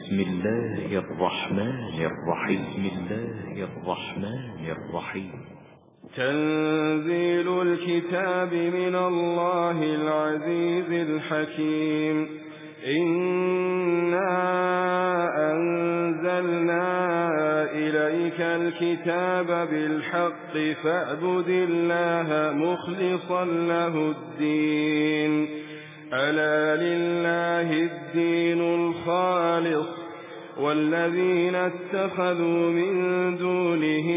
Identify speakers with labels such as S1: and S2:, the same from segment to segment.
S1: بسم الله الرحمن الرحيم. بسم الله الرحمن الرحيم.
S2: تنزيل الكتاب من الله العزيز الحكيم. إنا أنزلنا إليك الكتاب بالحق فاعبد الله مخلصا له الدين. ألا لله الدين الخالص والذين اتخذوا من دونه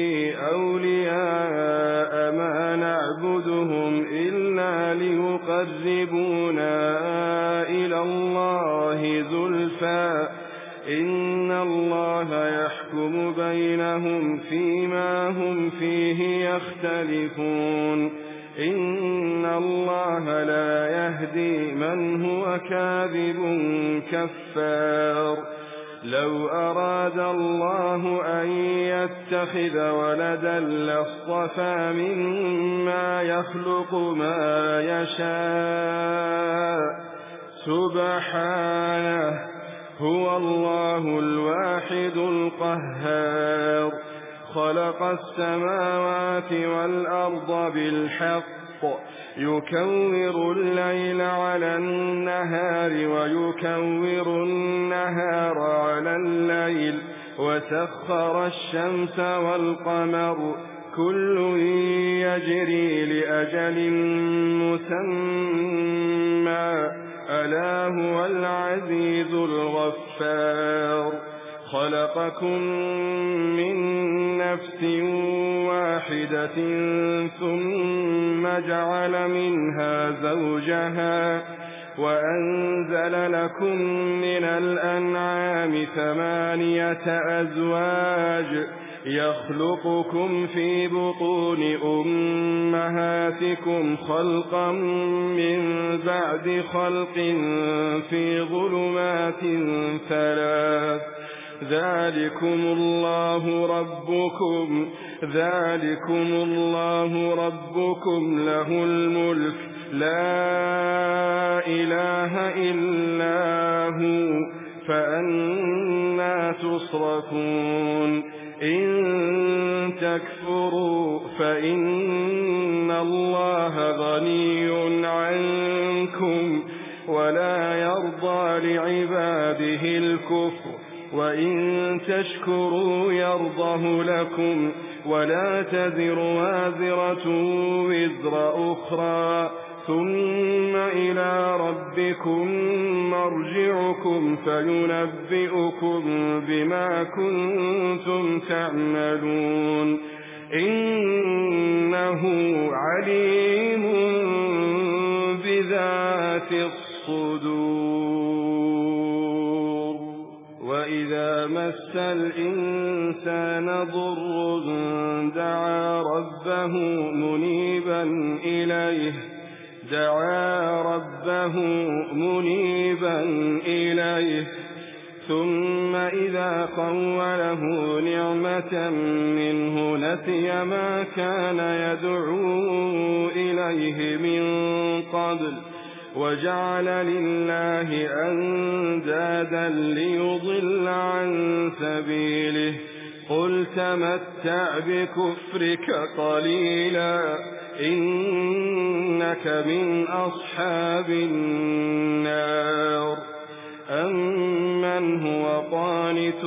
S2: أولياء ما نعبدهم إلا ليقربونا إلى الله زلفى إن الله يحكم بينهم فيما هم فيه يختلفون. إن الله لا يهدي من هو كاذب كفار. لو أراد الله أن يتخذ ولدا لاصطفى مما يخلق ما يشاء سبحانه هو الله الواحد القهار. خلق السماوات والأرض بالحق يكور الليل على النهار ويكور النهار على الليل وسخر الشمس والقمر كل يجري لأجل مسمى ألا هو العزيز الغفار. خلقكم من نفس واحدة ثم جعل منها زوجها وأنزل لكم من الأنعام 8 أزواج يخلقكم في بطون أمهاتكم خلقا من بعد خلق في ظلمات 3 ذلكم الله ربكم له الملك لا إله إلا هو فأنى تصرفون. إن تكفروا فإن الله غني عنكم ولا يرضى لعباده الكفر وإن تشكروا يرضه لكم ولا تزر وازرة وزر أخرى ثم إلى ربكم مرجعكم فينبئكم بما كنتم تعملون. إنه عليم بذات الصدور. وإذا مس الإنسان ضر دعا ربه منيبا إليه ثم إذا خوله نعمة منه نسي ما كان يدعو إليه من قبل وجعل لله أندادا ليضل عن سبيله. قل تمتع بكفرك قليلا إنك من أصحاب النار. أمن هو قانت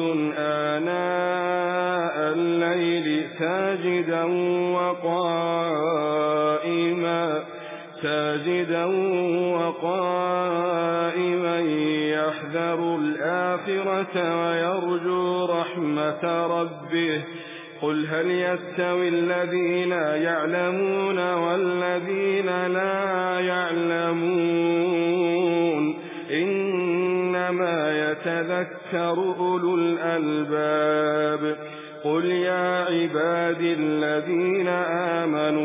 S2: آناء الليل ساجدا وقائما يحذر الآخرة ويرجو رحمة ربه. قل هل يستوي الذين يعلمون والذين لا يعلمون إنما يتذكر أولو الألباب. قل يا عبادي الذين آمنوا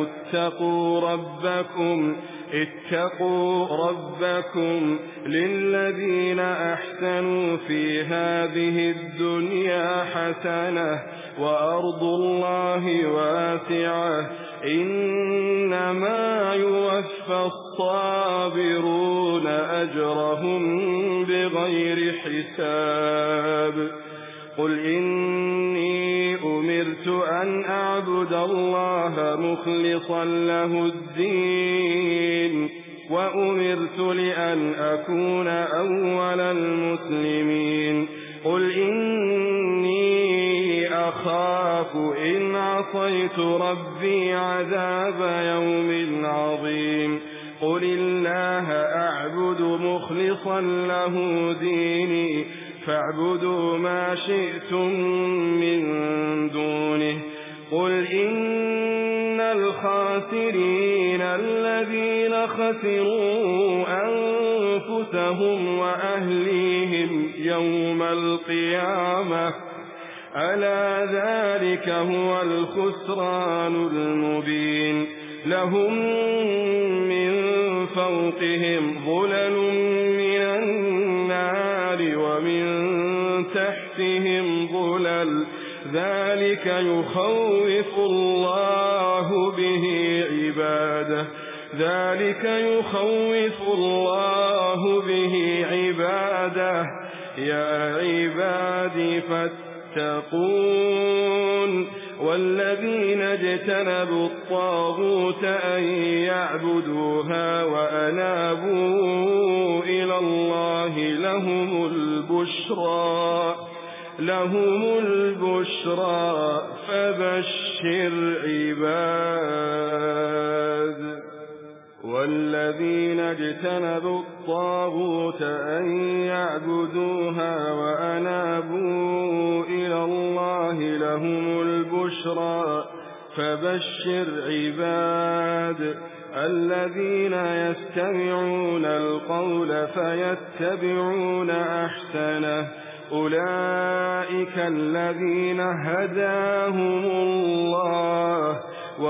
S2: اتقوا ربكم للذين أحسنوا في هذه الدنيا حسنة وأرض الله واسعة إنما يوفى الصابرون أجرهم بغير حساب قل إني أمرت أن أعبد الله مخلصا له الدين وأمرت لأن أكون أول المسلمين قل إني أخاف إن عصيت ربي عذاب يوم عظيم قل الله أعبد مخلصا له ديني فاعبدوا ما شئتم من دونه قل إن الخاسرين الذين خسروا أنفسهم وأهليهم يوم القيامة ألا ذلك هو الخسران المبين لهم من فوقهم ظلل من النار ومن تحتهم ظلل ذلك يخوف الله به عباده يا عبادي فاتقون والذين اجتنبوا الطاغوت أن يعبدوها وأنابوا إلى الله لهم البشرى فبشر عباد والذين اجتنبوا الطاغوت أن يعبدوها وأنابوا إلى الله لهم البشرى فبشر عباد الذين يستمعون القول فيتبعون أحسنه أولئك الذين هداهم الله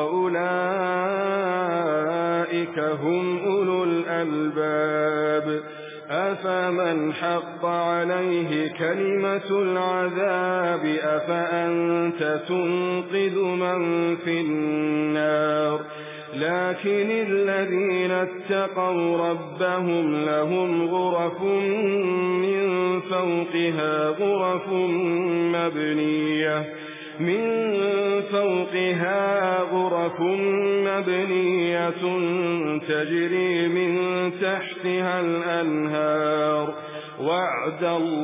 S2: وأولئك هم أولو الألباب أفمن حق عليه كلمة العذاب أفأنت تنقذ من في النار لكن الذين اتقوا ربهم لهم غرف من فوقها غرف مبنية تجري من تحتها الأنهار وعد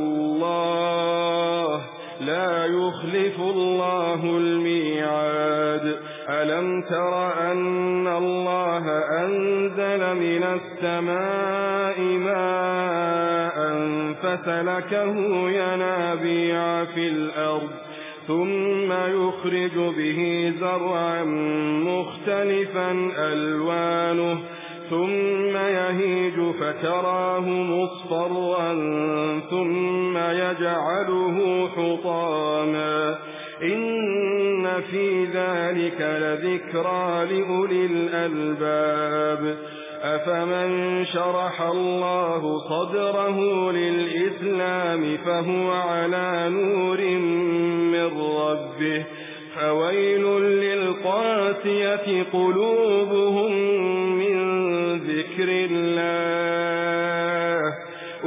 S2: الله لا يخلف الله الميعاد ألم تر أن الله أنزل من السماء ماء فسلكه ينابيع في الأرض ثم يخرج به زرعا مختلفا ألوانه ثم يهيج فتراه مصفرا ثم يجعله حطاما إن في ذلك لذكرى لأولي الألباب أفمن شرح الله صدره للإسلام فهو على نور من ربه فويل للقاسية قلوبهم من ذكر الله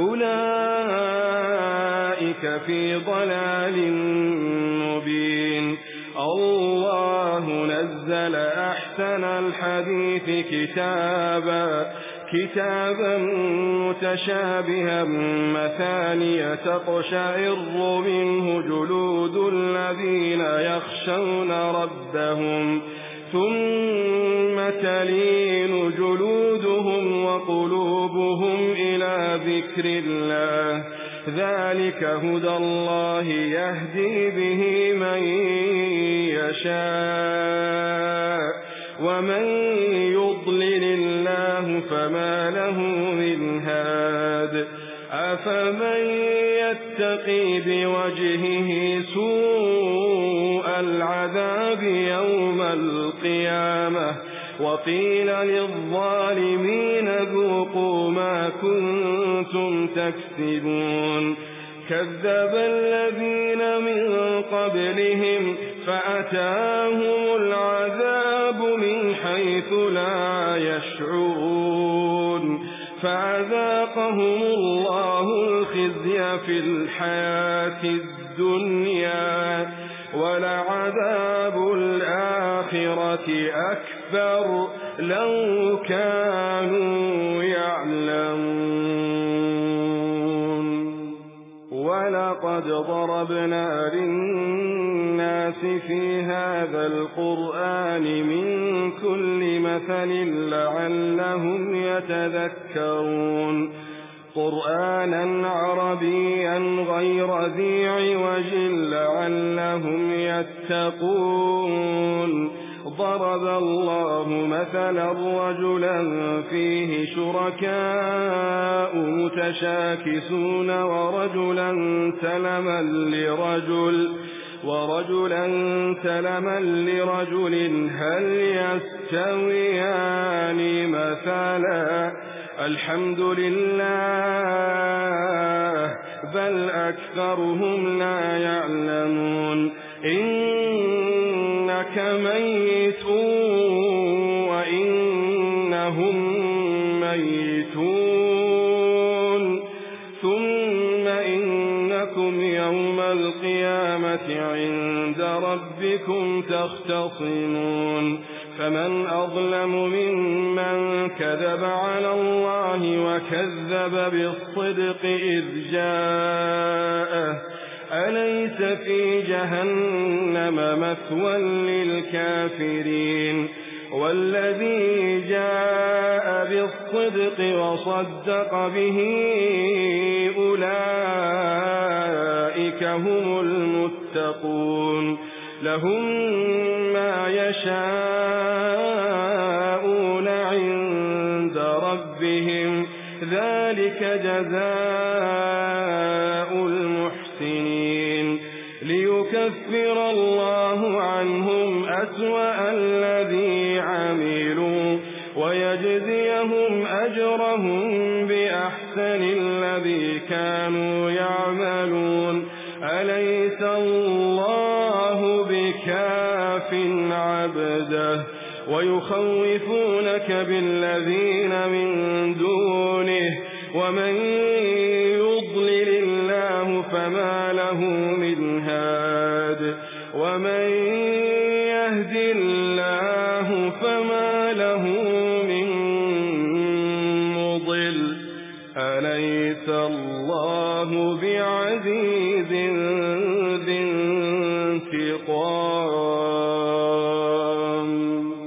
S2: أولئك في ضلال مبين الله نزل أحسن الحديث كتابا متشابها مثانية تقشعر منه جلود الذين يخشون ربهم ثم تلين جلودهم وقلوبهم إلى ذكر الله ذلك هدى الله يهدي به من يشاء ومن يضلل الله فما له من هاد أفمن يتقي بوجهه سوء العذاب يوم القيامة وقيل للظالمين ذوقوا ما كنتم تكسبون كذب الذين من قبلهم فأتاهم العذاب من حيث لا يشعرون فأذاقهم الله الخزي في الحياة الدنيا ولعذاب الآخرة أكبر لو كانوا يعلمون ولقد ضربنا للناس في هذا القرآن من كل مثل لعلهم يتذكرون قرآنا عربيا غير ذي عوج لعلهم يتقون ضرب الله مثلا رجلا فيه شركاء متشاكسون ورجلا سلما لرجل هل يستويان مثلا الحمد لله بل أكثرهم لا يعلمون إنك ميت وإنهم ميتون ثم إنكم يوم القيامة عند ربكم تختصمون فمن أظلم ممن كذب على الله وكذب بالصدق إذ جاءه أليس في جهنم مثوى للكافرين والذي جاء بالصدق وصدق به أولئك هم المتقون لهم ما يشاءون عند ربهم ذلك جزاء المحسنين ليكفر الله عنهم أسوأ الذي عملوا ويجزيهم أجرهم بأحسن الذي كانوا يعملون أليس الله بكاف عبده ويخوفونك بالذين من دونه ومن يضلل الله فما له من هاد ومن يهد الله فما له من مضل أليس الله بعزيز ذي انتقام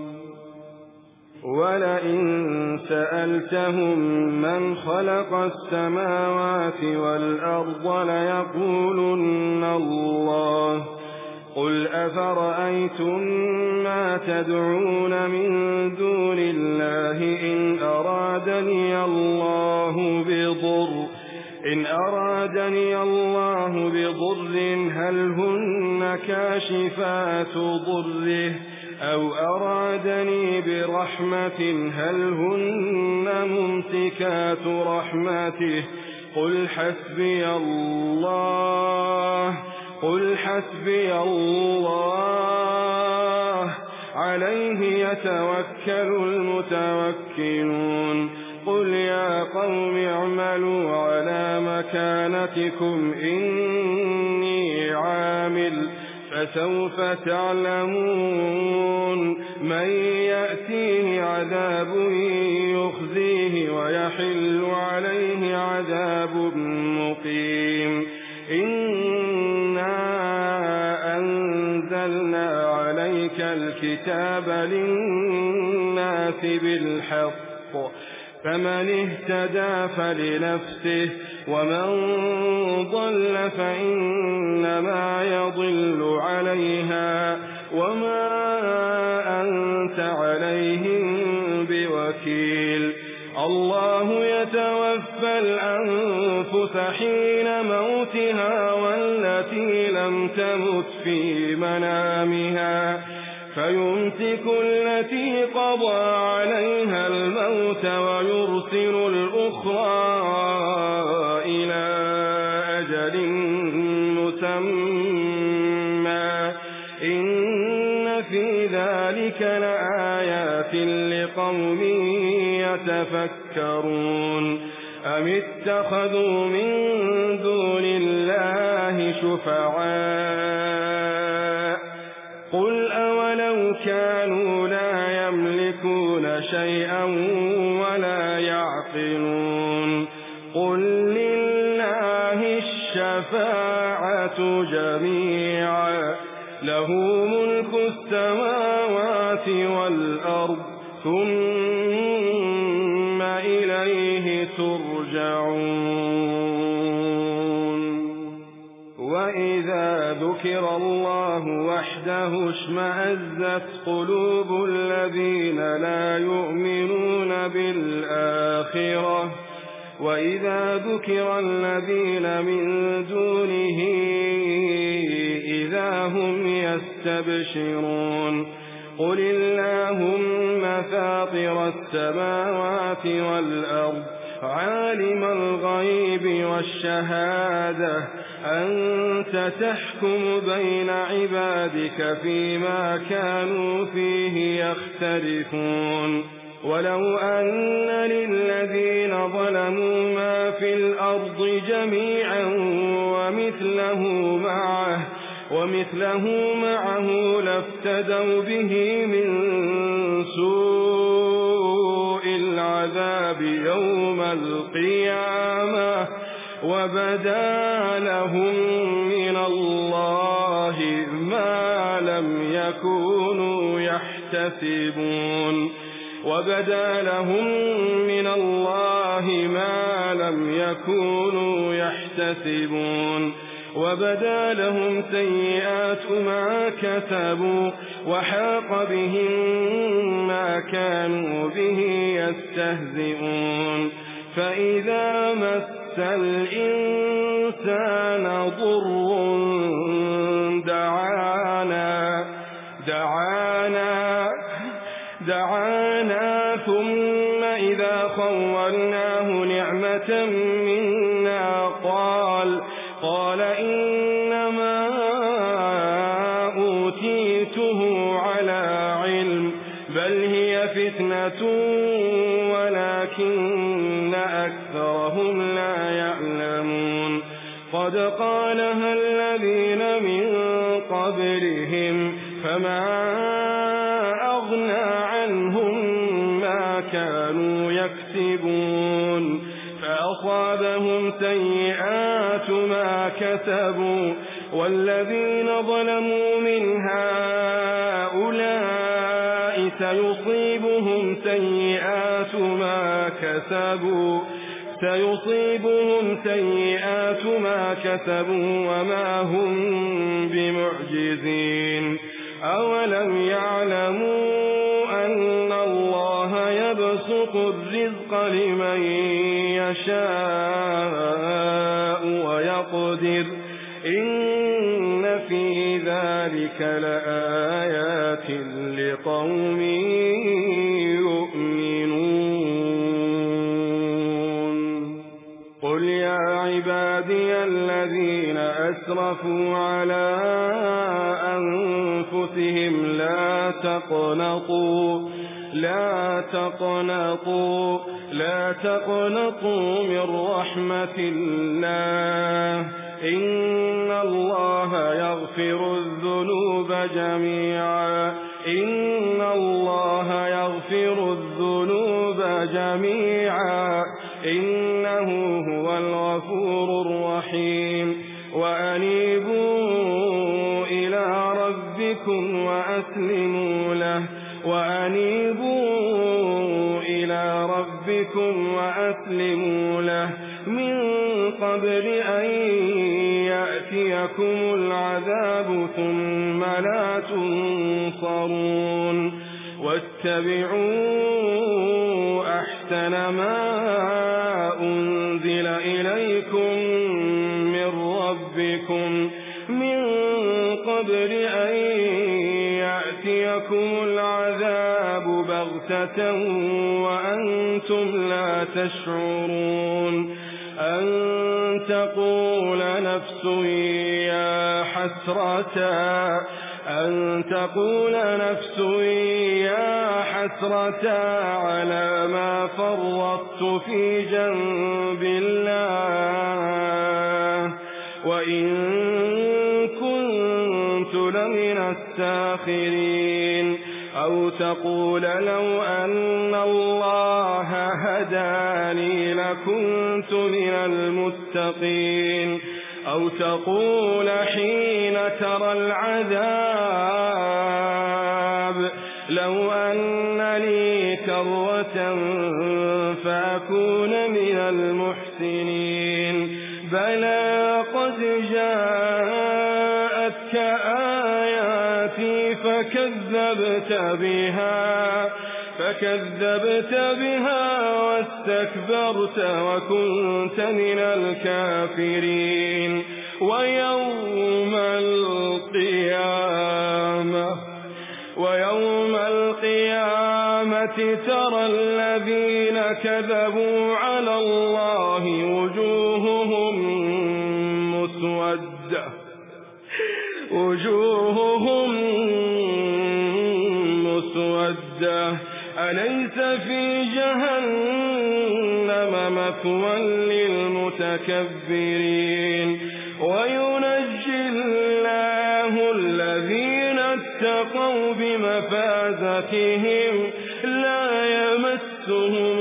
S2: ولئن سألتهم من خلق السماوات والأرض ليقولن الله قل أفرأيتم ما تدعون من دون الله إن أرادني الله بضر هل هن كاشفات ضره أو أرادني برحمة هل هن ممسكات رحمته قل حسبي الله عليه يتوكل المتوكلون قل يا قوم اعملوا على مكانتكم إني عامل فسوف تعلمون من يأتيه عذاب يخزيه ويحل عليه عذاب مقيم إنا أنزلنا عليك الكتاب للناس بالحق فمن اهتدى فلنفسه ومن ضل فإنما يضل عليها وما أنت عليهم بوكيل الله يتوفى الأنفس حين موتها والتي لم تمت في منامها فيمسك التي قضى عليها الموت ويرسل الأخرى إلى أجل مسمى إن في ذلك لآيات لقوم يتفكرون أم اتخذوا من دون الله شفعاء قل أولو كانوا لا يملكون شيئا ولا يعقلون قل لله الشفاعة جميعا له ملك السماوات والأرض ثم إليه ترجعون وإذا ذكر الله وحده اشمأزت قلوب الذين لا يؤمنون بالآخرة وإذا ذكر الذين من دونه إذا هم يستبشرون قل اللهم فاطر السماوات والأرض عالم الغيب والشهادة أنت تحكم بين عبادك فيما كانوا فيه يختلفون ولو أن للذين ظلموا ما في الأرض جميعا ومثله معه لافتدوا به من سوء العذاب يوم القيامة وبدا لهم من الله ما لم يكونوا يحتسبون وبدا لهم سيئات ما كسبوا وحاق بهم ما كانوا به يستهزئون فإذا مس الإنسان ضر دعانا ثم إذا خولناه نعمة منا قال إنما أوتيته على علم بل هي فتنة ولكن أكثرهم لا يعلمون قد قالها الذين من قبلهم فما أغنى عنهم ما كانوا يكسبون فأصابهم سيئات ما كسبوا والذين ظلموا من هؤلاء سيصيبهم سيئات ما كسبوا وما هم بمعجزين أولم يعلموا أن الله يبسط الرزق لمن يشاء ويقدر إن في ذلك لآيات لقوم يؤمنون قل يا عبادي الذين أسرفوا على أنفسهم لا تقنطوا من رحمة الله إن الله يغفر الذنوب جميعا إنه هو الغفور الرحيم وأنيبوا إلى ربكم وأسلموا له من قبل أن يأتيكم العذاب ثم لا تنصرون واتبعوا أحسن ما أنزل إليكم من ربكم من قبل أن يأتيكم العذاب بغتة وأنتم لا تشعرون أن تقول نفس أن تقول نفس يا حسرة على ما فرطت في جنب الله وإن كنت لمن الساخرين أو تقول لو أن الله هداني لكنت من المتقين أو تقول حين ترى العذاب لو أن لي كرة فأكون من المحسنين بلى قد جاءتك آياتي فكذبت بها واستكبرت وكنت من الكافرين ويوم القيامة ترى الذين كذبوا على الله وجوههم مسودة أليس في جهنم مثوى للمتكبرين وينجي الله الذين اتقوا بمفازتهم لا يمسهم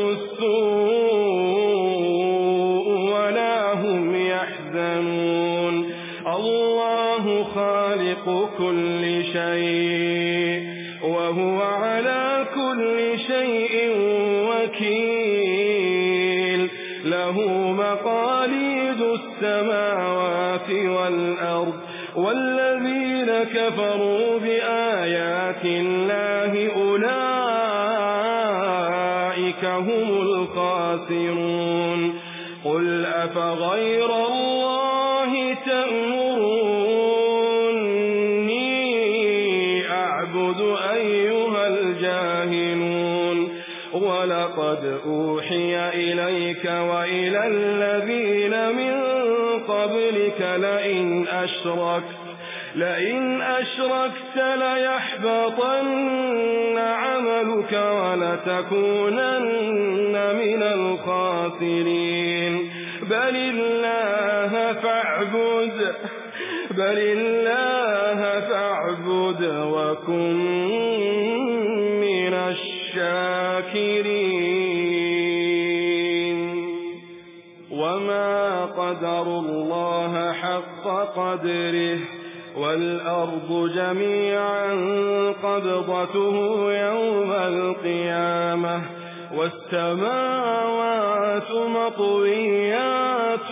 S2: السوء ولا هم يحزنون الله خالق كل شيء وهو على كل شيء وكيل له مقاليد السماوات والأرض والذين كفروا بآيات الله أولئك هم الخاسرون قل أفغير الله تأمروني أعبد أيها الجاهلون ولقد أوحي إليك وإلى الذين من قبلك لئن أشركت ليحبطن عملك ولتكونن من الخاسرين بل الله فاعبد وكن من الشاكرين وما قدروا الله حق قدره والأرض جميعا قبضته يوم القيامة والسماوات مطويات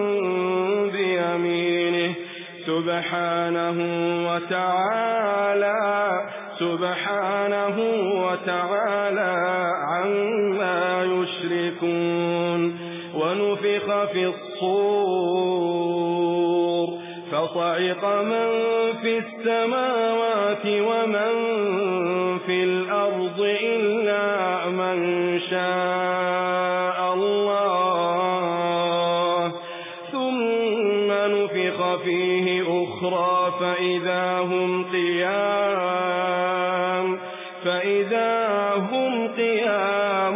S2: بيمينه سبحانه وتعالى عما يشركون ونفخ في الصور فصعق من في السماوات ومن في الأرض إلا من شاء الله ثم نفخ فيه أخرى فإذا هم قيام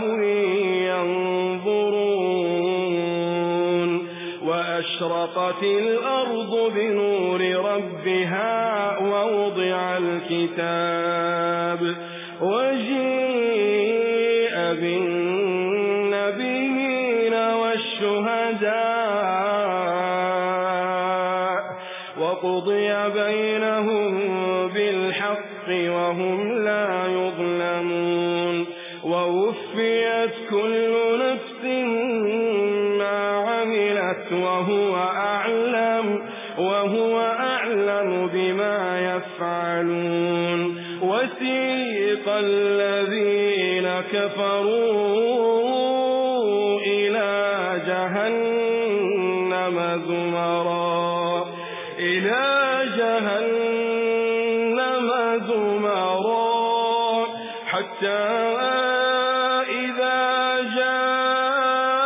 S2: ينظرون وأشرقت الأرض بنور ربها ووضع الكتاب وجيء بالنبيين والشهداء وقضي بينهم بالحق وهم لا يظلمون ووفيت كل نفس ما عملت وهو أعلم بما يفعلون وسيق الذين كفروا إلى جهنم زمرا حتى إذا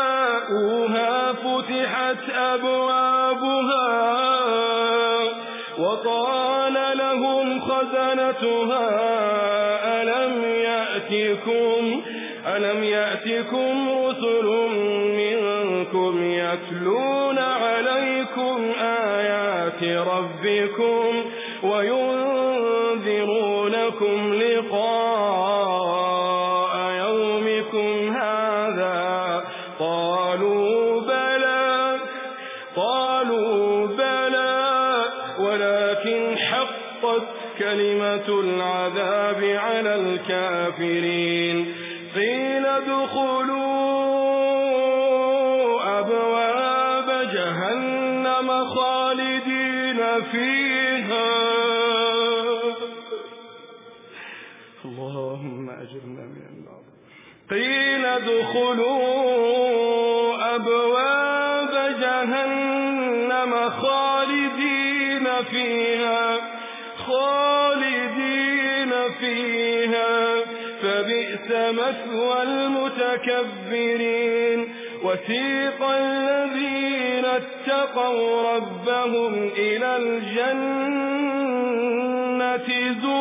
S2: جاءوها فتحت أبوابها وقال لهم خزنتها ألم يأتكم رسل منكم يتلون عليكم آيات ربكم وينذرونكم لقاء يومكم هذا؟ قالوا بلى ولكن حقت كلمة العذاب على الكافرين. قيل ادخلوا أبواب جهنم خالدين فيها. اللهم أجرنا من النار. قيل ادخلوا أبواب جهنم خالدين فيها فبئس مثوى المتكبرين. وسيق الذين اتقوا ربهم إلى الجنة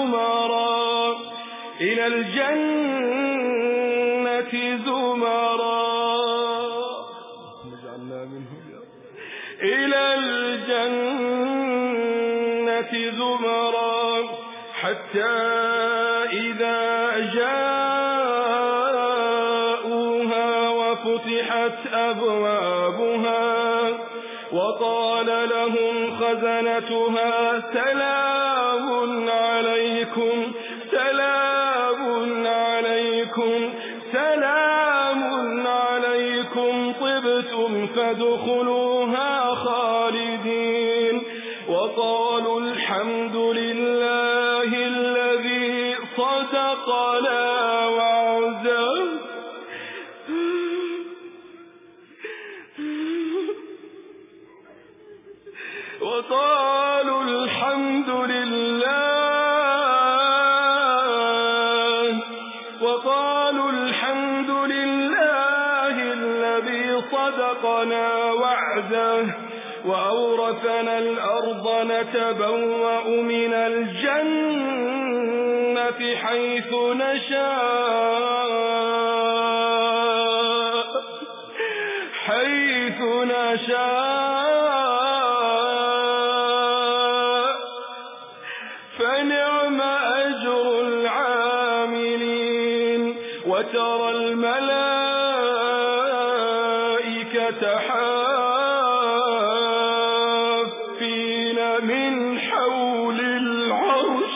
S2: زمرا حتى إذا جاءوها وفتحت أبوابها وقال لهم خزنتها سلام عليكم طبتم فادخلوها خالدين. وقالوا الحمد لله الذي صدقنا وعده وأورثنا الأرض نتبوأ من الجنة حيث نشاء فنعم أجر العاملين. وترى الملائكة حافين من حول العرش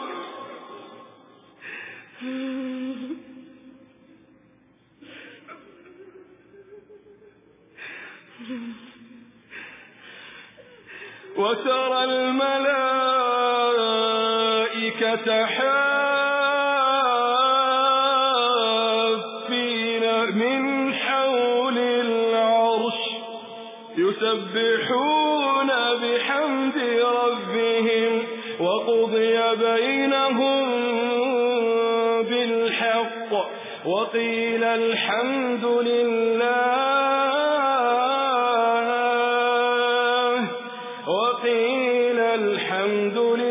S2: يسبحون بحمد ربهم وقضي بينهم بالحق وقيل الحمد لله